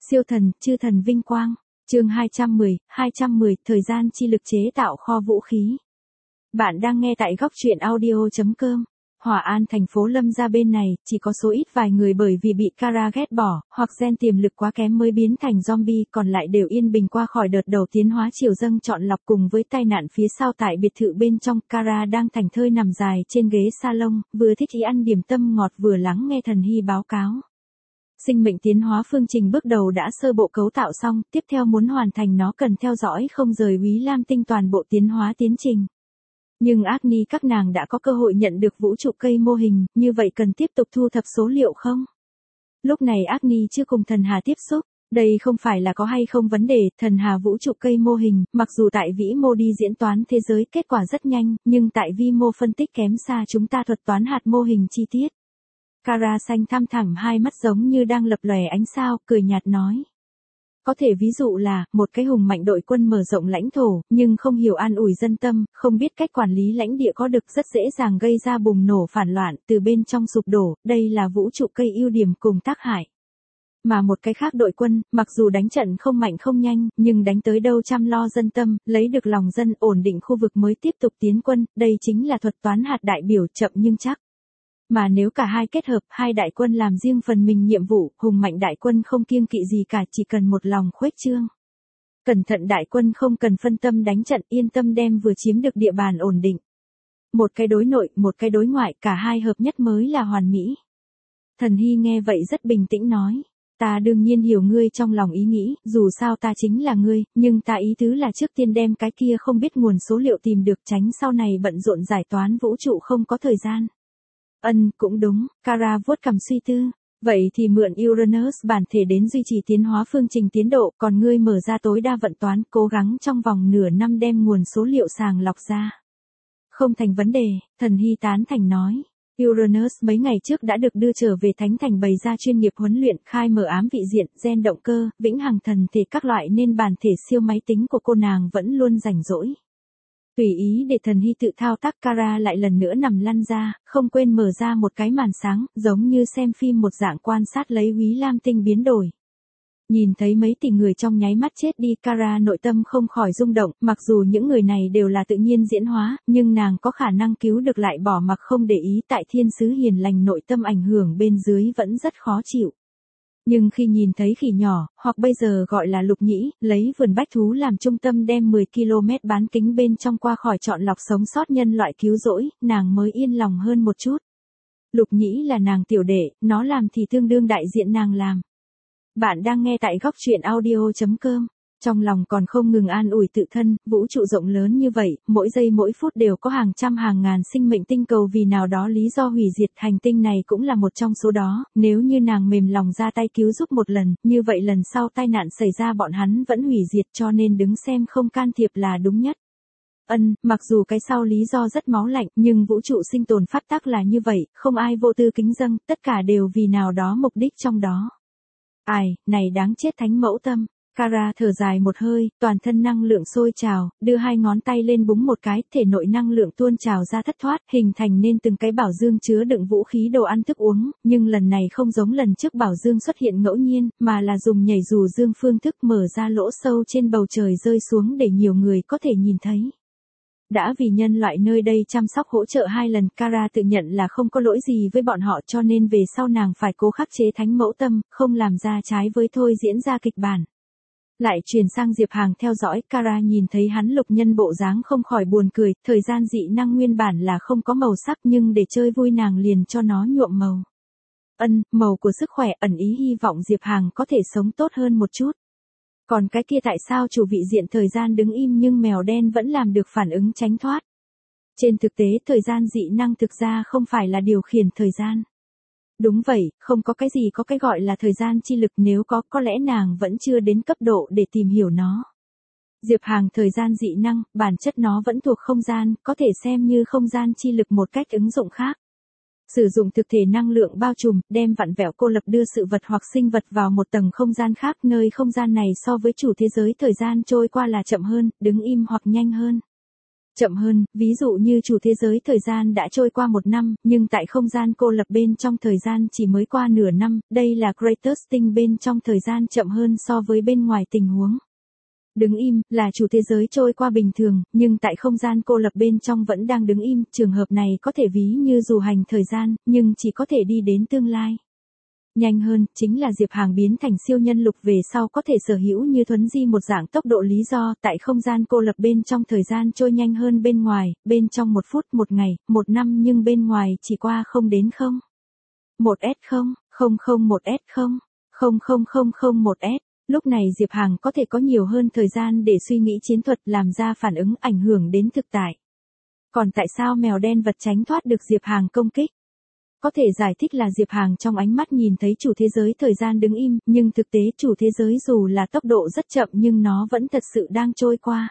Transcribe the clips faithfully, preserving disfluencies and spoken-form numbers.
Siêu thần, chư thần vinh quang. Chương hai trăm mười, hai trăm mười, thời gian chi lực chế tạo kho vũ khí. Bạn đang nghe tại góc truyện audio chấm com. Hòa An thành phố Lâm Gia bên này, chỉ có số ít vài người bởi vì bị Kara ghét bỏ, hoặc gen tiềm lực quá kém mới biến thành zombie, còn lại đều yên bình qua khỏi đợt đầu tiến hóa triều dâng chọn lọc cùng với tai nạn phía sau tại biệt thự bên trong. Kara đang thảnh thơi nằm dài trên ghế salon, vừa thích ý ăn điểm tâm ngọt vừa lắng nghe Thần Hy báo cáo. Sinh mệnh tiến hóa phương trình bước đầu đã sơ bộ cấu tạo xong, tiếp theo muốn hoàn thành nó cần theo dõi không rời Úy Lam Tinh toàn bộ tiến hóa tiến trình. Nhưng Agni các nàng đã có cơ hội nhận được vũ trụ cây mô hình, như vậy cần tiếp tục thu thập số liệu không? Lúc này Agni chưa cùng thần hà tiếp xúc, đây không phải là có hay không vấn đề, thần hà vũ trụ cây mô hình, mặc dù tại vĩ mô đi diễn toán thế giới kết quả rất nhanh, nhưng tại vi mô phân tích kém xa chúng ta thuật toán hạt mô hình chi tiết. Kara xanh thăm thẳm hai mắt giống như đang lập lòe ánh sao, cười nhạt nói. Có thể ví dụ là, một cái hùng mạnh đội quân mở rộng lãnh thổ, nhưng không hiểu an ủi dân tâm, không biết cách quản lý lãnh địa có được rất dễ dàng gây ra bùng nổ phản loạn từ bên trong sụp đổ, đây là vũ trụ cây ưu điểm cùng tác hại. Mà một cái khác đội quân, mặc dù đánh trận không mạnh không nhanh, nhưng đánh tới đâu chăm lo dân tâm, lấy được lòng dân ổn định khu vực mới tiếp tục tiến quân, đây chính là thuật toán hạt đại biểu chậm nhưng chắc. Mà nếu cả hai kết hợp, hai đại quân làm riêng phần mình nhiệm vụ, hùng mạnh đại quân không kiêng kỵ gì cả, chỉ cần một lòng khuếch trương. Cẩn thận đại quân không cần phân tâm đánh trận, yên tâm đem vừa chiếm được địa bàn ổn định. Một cái đối nội, một cái đối ngoại, cả hai hợp nhất mới là hoàn mỹ. Thần Hy nghe vậy rất bình tĩnh nói. Ta đương nhiên hiểu ngươi trong lòng ý nghĩ, dù sao ta chính là ngươi, nhưng ta ý tứ là trước tiên đem cái kia không biết nguồn số liệu tìm được, tránh sau này bận rộn giải toán vũ trụ không có thời gian. Ân, cũng đúng, Kara vuốt cằm suy tư. Vậy thì mượn Uranus bản thể đến duy trì tiến hóa phương trình tiến độ, còn ngươi mở ra tối đa vận toán, cố gắng trong vòng nửa năm đem nguồn số liệu sàng lọc ra. Không thành vấn đề, Thần Hy tán thành nói. Uranus mấy ngày trước đã được đưa trở về Thánh Thành bày ra chuyên nghiệp huấn luyện, khai mở ám vị diện, gen động cơ, vĩnh hằng thần thể các loại, nên bản thể siêu máy tính của cô nàng vẫn luôn rảnh rỗi. Tùy ý để Thần Hy tự thao tác. Kara lại lần nữa nằm lăn ra, không quên mở ra một cái màn sáng, giống như xem phim một dạng quan sát lấy Úy Lam Tinh biến đổi. Nhìn thấy mấy tỷ người trong nháy mắt chết đi, Kara nội tâm không khỏi rung động, mặc dù những người này đều là tự nhiên diễn hóa, nhưng nàng có khả năng cứu được lại bỏ mặc không để ý, tại thiên sứ hiền lành nội tâm ảnh hưởng bên dưới vẫn rất khó chịu. Nhưng khi nhìn thấy khỉ nhỏ, hoặc bây giờ gọi là lục nhĩ, lấy vườn bách thú làm trung tâm đem mười ki lô mét bán kính bên trong qua khỏi chọn lọc sống sót nhân loại cứu rỗi, nàng mới yên lòng hơn một chút. Lục nhĩ là nàng tiểu đệ, nó làm thì tương đương đại diện nàng làm. Bạn đang nghe tại góc truyện audio chấm com. Trong lòng còn không ngừng an ủi tự thân, vũ trụ rộng lớn như vậy, mỗi giây mỗi phút đều có hàng trăm hàng ngàn sinh mệnh tinh cầu vì nào đó lý do hủy diệt, hành tinh này cũng là một trong số đó, nếu như nàng mềm lòng ra tay cứu giúp một lần, như vậy lần sau tai nạn xảy ra bọn hắn vẫn hủy diệt, cho nên đứng xem không can thiệp là đúng nhất. Ân, mặc dù cái sau lý do rất máu lạnh, nhưng vũ trụ sinh tồn pháp tắc là như vậy, không ai vô tư kính dâng, tất cả đều vì nào đó mục đích trong đó. Ai, này đáng chết thánh mẫu tâm. Kara thở dài một hơi, toàn thân năng lượng sôi trào, đưa hai ngón tay lên búng một cái, thể nội năng lượng tuôn trào ra thất thoát, hình thành nên từng cái bảo dương chứa đựng vũ khí đồ ăn thức uống, nhưng lần này không giống lần trước bảo dương xuất hiện ngẫu nhiên, mà là dùng nhảy dù dương phương thức mở ra lỗ sâu trên bầu trời rơi xuống để nhiều người có thể nhìn thấy. Đã vì nhân loại nơi đây chăm sóc hỗ trợ hai lần, Kara tự nhận là không có lỗi gì với bọn họ, cho nên về sau nàng phải cố khắc chế thánh mẫu tâm, không làm ra trái với thôi diễn ra kịch bản. Lại truyền sang Diệp Hàng theo dõi, Kara nhìn thấy hắn lục nhân bộ dáng không khỏi buồn cười, thời gian dị năng nguyên bản là không có màu sắc nhưng để chơi vui nàng liền cho nó nhuộm màu. Ân, màu của sức khỏe, ẩn ý hy vọng Diệp Hàng có thể sống tốt hơn một chút. Còn cái kia tại sao chủ vị diện thời gian đứng im nhưng mèo đen vẫn làm được phản ứng tránh thoát? Trên thực tế thời gian dị năng thực ra không phải là điều khiển thời gian. Đúng vậy, không có cái gì có cái gọi là thời gian chi lực, nếu có, có lẽ nàng vẫn chưa đến cấp độ để tìm hiểu nó. Diệp Hàng thời gian dị năng, bản chất nó vẫn thuộc không gian, có thể xem như không gian chi lực một cách ứng dụng khác. Sử dụng thực thể năng lượng bao trùm, đem vặn vẹo cô lập đưa sự vật hoặc sinh vật vào một tầng không gian khác, nơi không gian này so với chủ thế giới thời gian trôi qua là chậm hơn, đứng im hoặc nhanh hơn. Chậm hơn, ví dụ như chủ thế giới thời gian đã trôi qua một năm, nhưng tại không gian cô lập bên trong thời gian chỉ mới qua nửa năm, đây là Greatest Thing bên trong thời gian chậm hơn so với bên ngoài tình huống. Đứng im, là chủ thế giới trôi qua bình thường, nhưng tại không gian cô lập bên trong vẫn đang đứng im, trường hợp này có thể ví như dù hành thời gian, nhưng chỉ có thể đi đến tương lai. Nhanh hơn, chính là Diệp Hàng biến thành siêu nhân lục về sau có thể sở hữu như thuấn di một dạng tốc độ lý do, tại không gian cô lập bên trong thời gian trôi nhanh hơn bên ngoài, bên trong một phút, một ngày, một năm nhưng bên ngoài chỉ qua không đến không. một S không, không không một S không, không không không không một S. Lúc này Diệp Hàng có thể có nhiều hơn thời gian để suy nghĩ chiến thuật làm ra phản ứng ảnh hưởng đến thực tại. Còn tại sao mèo đen vật tránh thoát được Diệp Hàng công kích? Có thể giải thích là Diệp Hàng trong ánh mắt nhìn thấy chủ thế giới thời gian đứng im, nhưng thực tế chủ thế giới dù là tốc độ rất chậm nhưng nó vẫn thật sự đang trôi qua.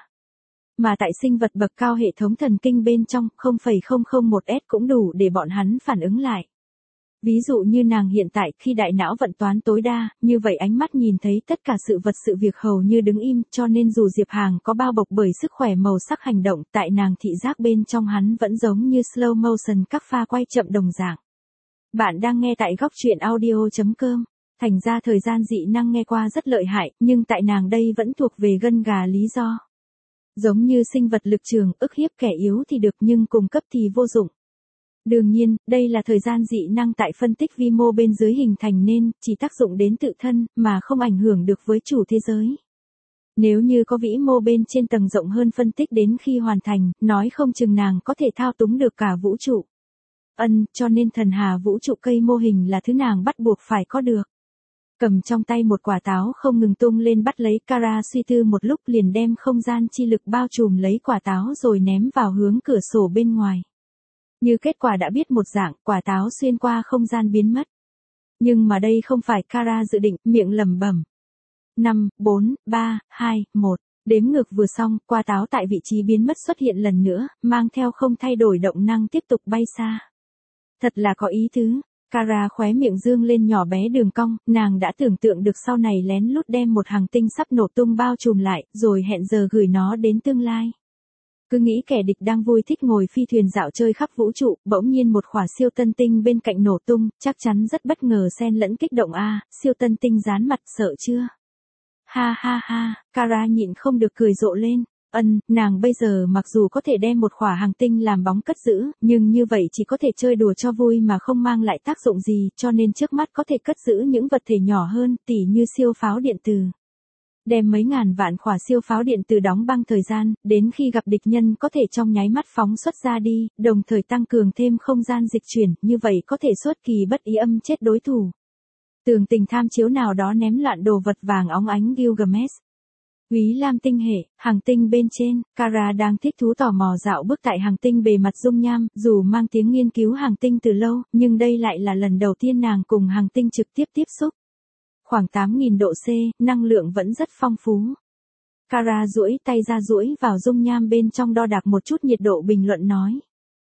Mà tại sinh vật bậc cao hệ thống thần kinh bên trong, không phẩy không không một S cũng đủ để bọn hắn phản ứng lại. Ví dụ như nàng hiện tại khi đại não vận toán tối đa, như vậy ánh mắt nhìn thấy tất cả sự vật sự việc hầu như đứng im, cho nên dù Diệp Hàng có bao bọc bởi sức khỏe màu sắc hành động, tại nàng thị giác bên trong hắn vẫn giống như slow motion các pha quay chậm đồng dạng. Bạn đang nghe tại góc truyện audio chấm com. Thành ra thời gian dị năng nghe qua rất lợi hại, nhưng tại nàng đây vẫn thuộc về gân gà lý do. Giống như sinh vật lực trường, ức hiếp kẻ yếu thì được nhưng cùng cấp thì vô dụng. Đương nhiên, đây là thời gian dị năng tại phân tích vi mô bên dưới hình thành nên, chỉ tác dụng đến tự thân, mà không ảnh hưởng được với chủ thế giới. Nếu như có vĩ mô bên trên tầng rộng hơn phân tích đến khi hoàn thành, nói không chừng nàng có thể thao túng được cả vũ trụ. Ân, cho nên thần hà vũ trụ cây mô hình là thứ nàng bắt buộc phải có được. Cầm trong tay một quả táo không ngừng tung lên bắt lấy, Kara suy tư một lúc liền đem không gian chi lực bao trùm lấy quả táo rồi ném vào hướng cửa sổ bên ngoài. Như kết quả đã biết một dạng, quả táo xuyên qua không gian biến mất. Nhưng mà đây không phải Kara dự định, miệng lẩm bẩm. năm, bốn, ba, hai, một. Đếm ngược vừa xong, quả táo tại vị trí biến mất xuất hiện lần nữa, mang theo không thay đổi động năng tiếp tục bay xa. Thật là có ý tứ. Kara khóe miệng dương lên nhỏ bé đường cong, nàng đã tưởng tượng được sau này lén lút đem một hành tinh sắp nổ tung bao trùm lại, rồi hẹn giờ gửi nó đến tương lai. Cứ nghĩ kẻ địch đang vui thích ngồi phi thuyền dạo chơi khắp vũ trụ, bỗng nhiên một khỏa siêu tân tinh bên cạnh nổ tung, chắc chắn rất bất ngờ xen lẫn kích động a, siêu tân tinh dán mặt sợ chưa? Ha ha ha, Kara nhịn không được cười rộ lên. Ân, nàng bây giờ mặc dù có thể đem một khỏa hành tinh làm bóng cất giữ, nhưng như vậy chỉ có thể chơi đùa cho vui mà không mang lại tác dụng gì, cho nên trước mắt có thể cất giữ những vật thể nhỏ hơn, tỉ như siêu pháo điện từ. Đem mấy ngàn vạn khỏa siêu pháo điện từ đóng băng thời gian, đến khi gặp địch nhân có thể trong nháy mắt phóng xuất ra đi, đồng thời tăng cường thêm không gian dịch chuyển, như vậy có thể xuất kỳ bất ý âm chết đối thủ. Tường tình tham chiếu nào đó ném loạn đồ vật vàng óng ánh Gilgamesh. Úy Lam tinh hệ, hành tinh bên trên, Kara đang thích thú tò mò dạo bước tại hành tinh bề mặt dung nham, dù mang tiếng nghiên cứu hành tinh từ lâu, nhưng đây lại là lần đầu tiên nàng cùng hành tinh trực tiếp tiếp xúc. Khoảng tám nghìn độ C, năng lượng vẫn rất phong phú. Kara duỗi tay ra duỗi vào dung nham bên trong đo đạc một chút nhiệt độ bình luận nói.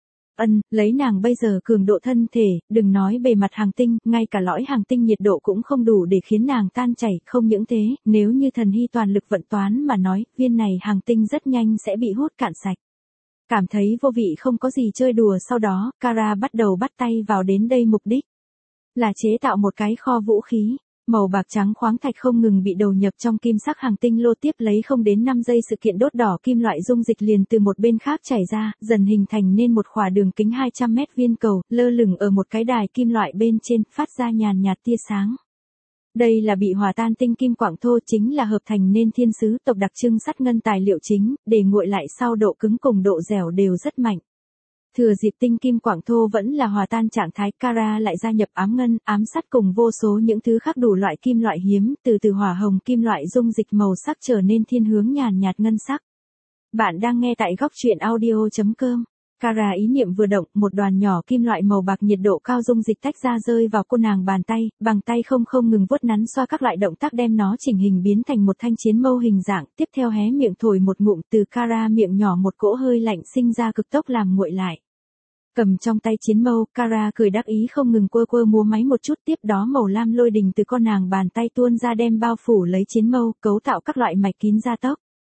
Ân, lấy nàng bây giờ cường độ thân thể, đừng nói bề mặt hành tinh, ngay cả lõi hành tinh nhiệt độ cũng không đủ để khiến nàng tan chảy, không những thế, nếu như thần hy toàn lực vận toán mà nói, viên này hành tinh rất nhanh sẽ bị hút cạn sạch. Cảm thấy vô vị không có gì chơi đùa sau đó, Kara bắt đầu bắt tay vào đến đây mục đích. Là chế tạo một cái kho vũ khí. Màu bạc trắng khoáng thạch không ngừng bị đầu nhập trong kim sắc hành tinh lô tiếp lấy không đến năm giây sự kiện đốt đỏ kim loại dung dịch liền từ một bên khác chảy ra, dần hình thành nên một khỏa đường kính hai trăm mét viên cầu, lơ lửng ở một cái đài kim loại bên trên, phát ra nhàn nhạt tia sáng. Đây là bị hòa tan tinh kim quặng thô, chính là hợp thành nên thiên sứ tộc đặc trưng sắt ngân tài liệu chính, để nguội lại sau độ cứng cùng độ dẻo đều rất mạnh. Thừa dịp tinh kim quặng thô vẫn là hòa tan trạng thái, Kara lại gia nhập ám ngân, ám sắt cùng vô số những thứ khác đủ loại kim loại hiếm, từ từ hỏa hồng kim loại dung dịch màu sắc trở nên thiên hướng nhàn nhạt ngân sắc. Bạn đang nghe tại góc truyện audio chấm com. Kara ý niệm vừa động, một đoàn nhỏ kim loại màu bạc nhiệt độ cao dung dịch tách ra rơi vào cô nàng bàn tay, bằng tay không không ngừng vuốt nắn xoa các loại động tác đem nó chỉnh hình biến thành một thanh chiến mâu hình dạng, tiếp theo hé miệng thổi một ngụm, từ Kara miệng nhỏ một cỗ hơi lạnh sinh ra cực tốc làm nguội lại. Cầm trong tay chiến mâu, Kara cười đắc ý không ngừng quơ quơ múa máy một chút, tiếp đó màu lam lôi đình từ con nàng bàn tay tuôn ra đem bao phủ lấy chiến mâu, cấu tạo các loại mạch kín gia tốc.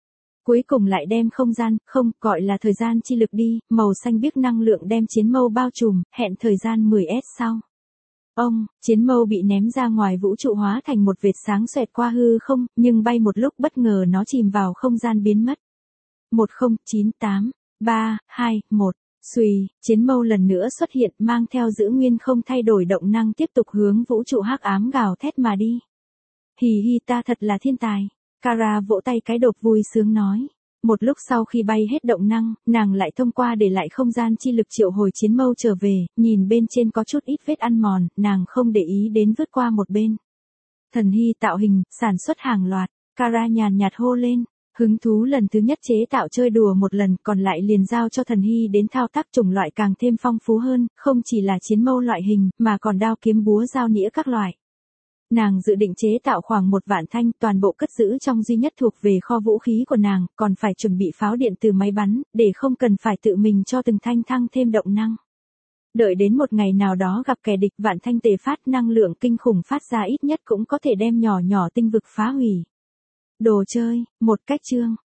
Cuối cùng lại đem không gian, không, gọi là thời gian chi lực đi, màu xanh biếc năng lượng đem chiến mâu bao trùm, hẹn thời gian mười S sau. Ông, chiến mâu bị ném ra ngoài vũ trụ hóa thành một vệt sáng xoẹt qua hư không, nhưng bay một lúc bất ngờ nó chìm vào không gian biến mất. một không chín tám ba hai một Xuy, chiến mâu lần nữa xuất hiện mang theo giữ nguyên không thay đổi động năng tiếp tục hướng vũ trụ hắc ám gào thét mà đi. Hì hi ta thật là thiên tài. Kara vỗ tay cái đột vui sướng nói. Một lúc sau khi bay hết động năng, nàng lại thông qua để lại không gian chi lực triệu hồi chiến mâu trở về, nhìn bên trên có chút ít vết ăn mòn, nàng không để ý đến vứt qua một bên. Thần hy tạo hình, sản xuất hàng loạt, Kara nhàn nhạt hô lên. Hứng thú lần thứ nhất chế tạo chơi đùa một lần, còn lại liền giao cho thần hy đến thao tác chủng loại càng thêm phong phú hơn, không chỉ là chiến mâu loại hình, mà còn đao kiếm búa dao nĩa các loại. Nàng dự định chế tạo khoảng một vạn thanh, toàn bộ cất giữ trong duy nhất thuộc về kho vũ khí của nàng, còn phải chuẩn bị pháo điện từ máy bắn, để không cần phải tự mình cho từng thanh thăng thêm động năng. Đợi đến một ngày nào đó gặp kẻ địch, vạn thanh tề phát năng lượng kinh khủng phát ra ít nhất cũng có thể đem nhỏ nhỏ tinh vực phá hủy. Đồ chơi, một cách chương.